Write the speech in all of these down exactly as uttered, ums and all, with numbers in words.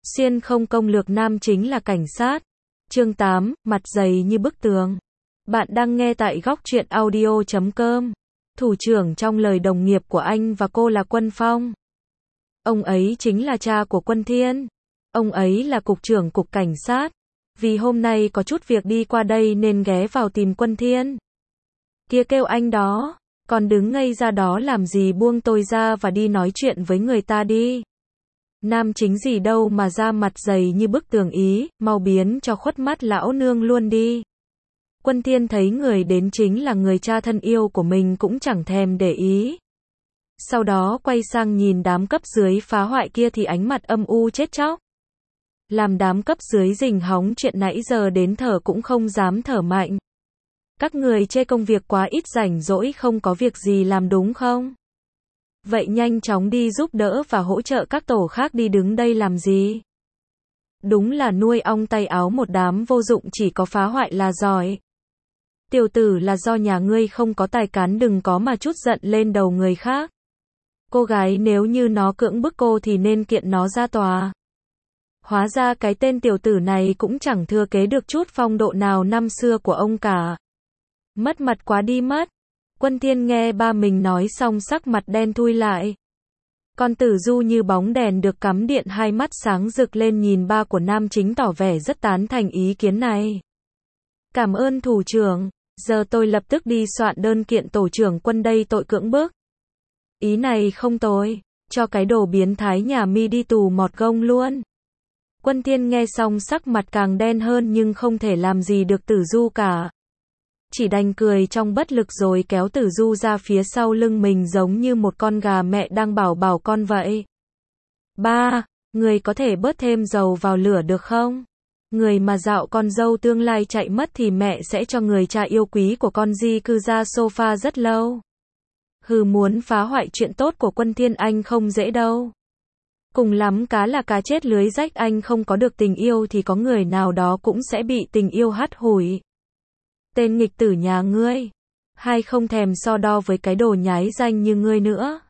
Xuyên không công lược nam chính là cảnh sát. Chương tám, mặt dày như bức tường. Bạn đang nghe tại góc truyện audio chấm com. Thủ trưởng trong lời đồng nghiệp của anh và cô là Quân Phong. Ông ấy chính là cha của Quân Thiên. Ông ấy là cục trưởng cục cảnh sát. Vì hôm nay có chút việc đi qua đây nên ghé vào tìm Quân Thiên. Kia kêu anh đó, còn đứng ngây ra đó làm gì, buông tôi ra và đi nói chuyện với người ta đi. Nam chính gì đâu mà ra mặt dày như bức tường ý, mau biến cho khuất mắt lão nương luôn đi. Quân Thiên thấy người đến chính là người cha thân yêu của mình cũng chẳng thèm để ý. Sau đó quay sang nhìn đám cấp dưới phá hoại kia thì ánh mặt âm u chết chóc. Làm đám cấp dưới rình hóng chuyện nãy giờ đến thở cũng không dám thở mạnh. Các người chê công việc quá ít, rảnh rỗi không có việc gì làm đúng không? Vậy nhanh chóng đi giúp đỡ và hỗ trợ các tổ khác đi, đứng đây làm gì? Đúng là nuôi ong tay áo một đám vô dụng, chỉ có phá hoại là giỏi. Tiểu tử, là do nhà ngươi không có tài cán, đừng có mà chút giận lên đầu người khác. Cô gái nếu như nó cưỡng bức cô thì nên kiện nó ra tòa. Hóa ra cái tên tiểu tử này cũng chẳng thừa kế được chút phong độ nào năm xưa của ông cả. Mất mặt quá đi mất. Quân Thiên nghe ba mình nói xong sắc mặt đen thui lại. Con Tử Du như bóng đèn được cắm điện, hai mắt sáng rực lên nhìn ba của nam chính, tỏ vẻ rất tán thành ý kiến này. Cảm ơn thủ trưởng, giờ tôi lập tức đi soạn đơn kiện tổ trưởng Quân đây, tội cưỡng bức. Ý này không tồi, cho cái đồ biến thái nhà mi đi tù mọt gông luôn. Quân Thiên nghe xong sắc mặt càng đen hơn nhưng không thể làm gì được Tử Du cả. Chỉ đành cười trong bất lực rồi kéo Tử Du ra phía sau lưng mình giống như một con gà mẹ đang bảo bảo con vậy. Ba, người có thể bớt thêm dầu vào lửa được không? Người mà dạo con dâu tương lai chạy mất thì mẹ sẽ cho người cha yêu quý của con di cư ra sofa rất lâu. Hừ, muốn phá hoại chuyện tốt của Quân Thiên anh không dễ đâu. Cùng lắm cá là cá chết lưới rách, anh không có được tình yêu thì có người nào đó cũng sẽ bị tình yêu hắt hủi. Tên nghịch tử nhà ngươi, hay không thèm so đo với cái đồ nhái danh như ngươi nữa.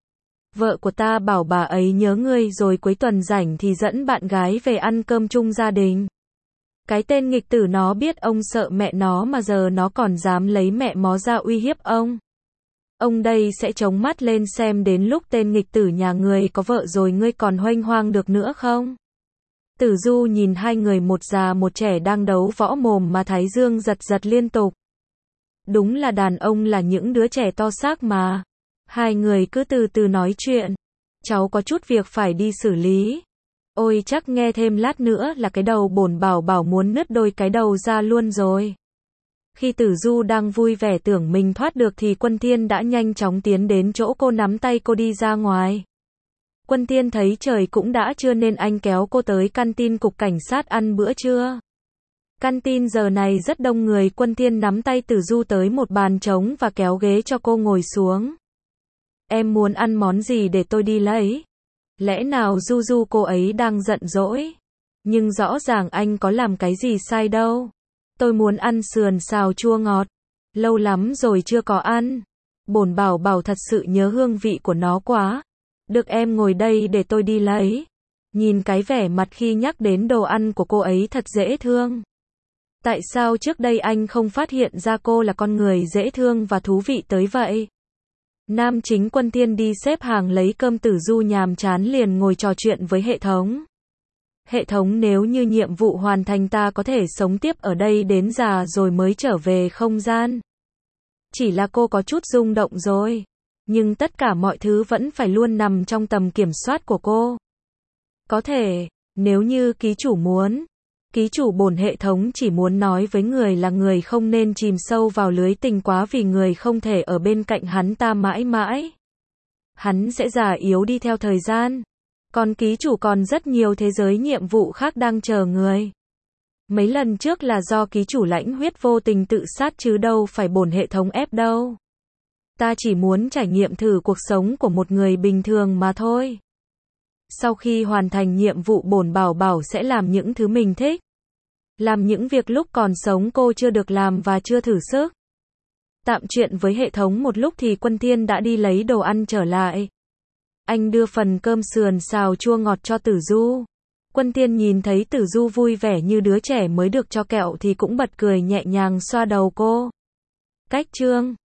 Vợ của ta bảo bà ấy nhớ ngươi rồi cuối tuần rảnh thì dẫn bạn gái về ăn cơm chung gia đình. Cái tên nghịch tử nó biết ông sợ mẹ nó mà giờ nó còn dám lấy mẹ mó ra uy hiếp ông. Ông đây sẽ chống mắt lên xem đến lúc tên nghịch tử nhà người có vợ rồi ngươi còn hoanh hoang được nữa không? Tử Du nhìn hai người một già một trẻ đang đấu võ mồm mà thái dương giật giật liên tục. Đúng là đàn ông là những đứa trẻ to xác mà. Hai người cứ từ từ nói chuyện. Cháu có chút việc phải đi xử lý. Ôi chắc nghe thêm lát nữa là cái đầu bổn bảo bảo muốn nứt đôi cái đầu ra luôn rồi. Khi Tử Du đang vui vẻ tưởng mình thoát được thì Quân Thiên đã nhanh chóng tiến đến chỗ cô, nắm tay cô đi ra ngoài. Quân Thiên thấy trời cũng đã trưa nên anh kéo cô tới canteen cục cảnh sát ăn bữa trưa. Canteen giờ này rất đông người, Quân Thiên nắm tay Tử Du tới một bàn trống và kéo ghế cho cô ngồi xuống. Em muốn ăn món gì để tôi đi lấy? Lẽ nào Du Du cô ấy đang giận dỗi? Nhưng rõ ràng anh có làm cái gì sai đâu. Tôi muốn ăn sườn xào chua ngọt. Lâu lắm rồi chưa có ăn. Bổn bảo bảo thật sự nhớ hương vị của nó quá. Được, em ngồi đây để tôi đi lấy. Nhìn cái vẻ mặt khi nhắc đến đồ ăn của cô ấy thật dễ thương. Tại sao trước đây anh không phát hiện ra cô là con người dễ thương và thú vị tới vậy? Nam chính Quân Thiên đi xếp hàng lấy cơm, Tử Du nhàm chán liền ngồi trò chuyện với hệ thống. Hệ thống, nếu như nhiệm vụ hoàn thành ta có thể sống tiếp ở đây đến già rồi mới trở về không gian. Chỉ là cô có chút rung động rồi. Nhưng tất cả mọi thứ vẫn phải luôn nằm trong tầm kiểm soát của cô. Có thể, nếu như ký chủ muốn. Ký chủ bổn hệ thống chỉ muốn nói với người là người không nên chìm sâu vào lưới tình quá, vì người không thể ở bên cạnh hắn ta mãi mãi. Hắn sẽ già yếu đi theo thời gian. Còn ký chủ còn rất nhiều thế giới nhiệm vụ khác đang chờ người. Mấy lần trước là do ký chủ lãnh huyết vô tình tự sát chứ đâu phải bổn hệ thống ép đâu. Ta chỉ muốn trải nghiệm thử cuộc sống của một người bình thường mà thôi. Sau khi hoàn thành nhiệm vụ, bổn bảo bảo sẽ làm những thứ mình thích. Làm những việc lúc còn sống cô chưa được làm và chưa thử sức. Tạm chuyện với hệ thống một lúc thì Quân Thiên đã đi lấy đồ ăn trở lại. Anh đưa phần cơm sườn xào chua ngọt cho Tử Du. Quân Tiên nhìn thấy Tử Du vui vẻ như đứa trẻ mới được cho kẹo thì cũng bật cười nhẹ nhàng xoa đầu cô. Cách chương